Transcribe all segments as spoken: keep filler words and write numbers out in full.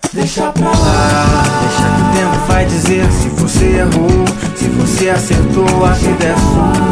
Deixa pra lá, deixa que o tempo vai dizer se você errou, se você acertou, a vida é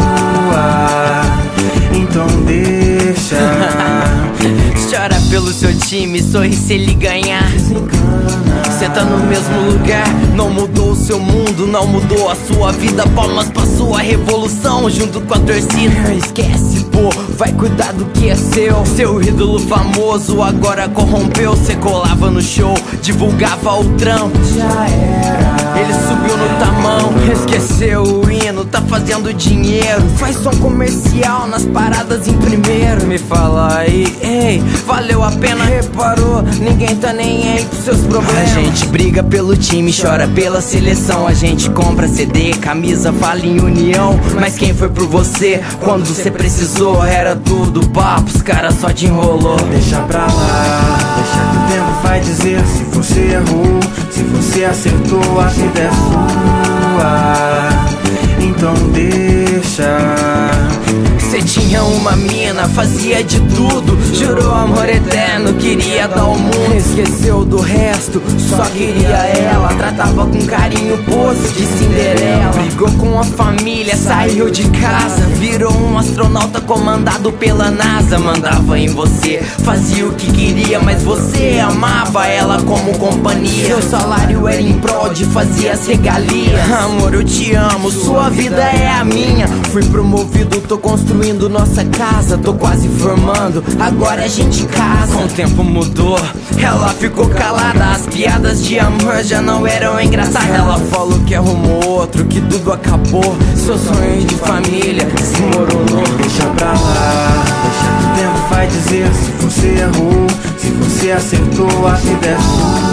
sua. Então deixa. Chora pelo seu time, sorri se ele ganhar. Cê tá no mesmo lugar, não mudou o seu mundo, não mudou a sua vida. Palmas pra sua revolução junto com a torcida. Esquece, pô, vai cuidar do que é seu. Seu ídolo famoso agora corrompeu. Cê colava no show, divulgava o trampo. Já era. Ele subiu no tamão, esqueceu o hino, tá fazendo dinheiro. Faz som comercial nas paradas em primeiro. Me fala aí, ei, valeu a pena? Reparou, ninguém tá nem aí pros seus problemas. A gente briga pelo time, chora pela seleção. A gente compra C D, camisa, fala em união. Mas quem foi por você quando você precisou? Era tudo papo, os caras só te enrolou. Deixa pra lá, deixa que o tempo vai dizer se você errou, se você acertou, a vida é sua. Então deixa. Cê tinha uma mina, fazia de tudo, jurou amor eterno, queria dar o mundo. Esqueceu do resto, só queria ela. Tratava com carinho, pose de Cinderela. Brigou com a família, saiu de casa, virou um astronauta comandado pela NASA. Mandava em você, fazia o que queria, mas você amava ela como companhia. Seu salário era em prol de fazer as regalias. Amor, eu te amo, sua vida é a minha. Fui promovido, tô construindo nossa casa, tô quase formando, agora a gente casa. Com o tempo mudou, ela ficou calada. As piadas de amor já não eram engraçadas. Ela falou que arrumou outro, que tudo acabou. Seu sonho de família desmoronou. Deixa pra lá, deixa que o tempo vai dizer se você errou, se você acertou, a vida é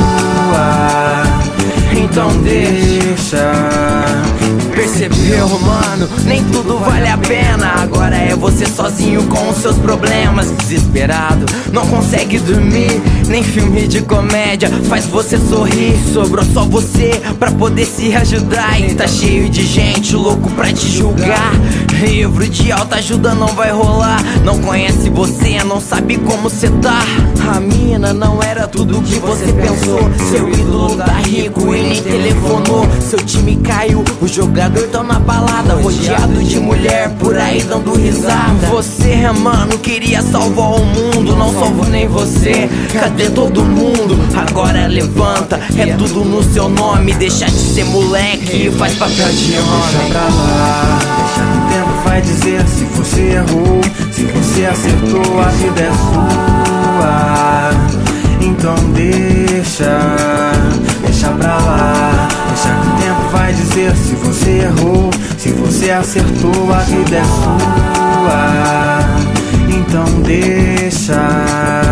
sua. Então deixa. Percebeu, mano? Nem tudo vale a pena. Agora é você sozinho com os seus problemas. Desesperado, não consegue dormir. Nem filme de comédia faz você sorrir. Sobrou só você pra poder se ajudar. E tá cheio de gente louco pra te julgar. Livro de alta ajuda não vai rolar. Não conhece você, não sabe como cê tá. A mina não era tudo que você pensou. Seu ídolo tá rico e nem telefonou. Seu time caiu, o jogador tá na balada, rodeado de mulher por aí dando risada. Você, mano, queria salvar o mundo, não salvou nem você. Cadê todo mundo? Agora levanta, é tudo no seu nome. Deixa de ser moleque e faz papel de homem. Deixa pra lá, deixa que o tempo vai dizer se você errou, se você acertou, a vida é sua. Então deixa, deixa pra lá, deixa que o tempo vai dizer se você errou, se você acertou, a vida é sua. Então deixa.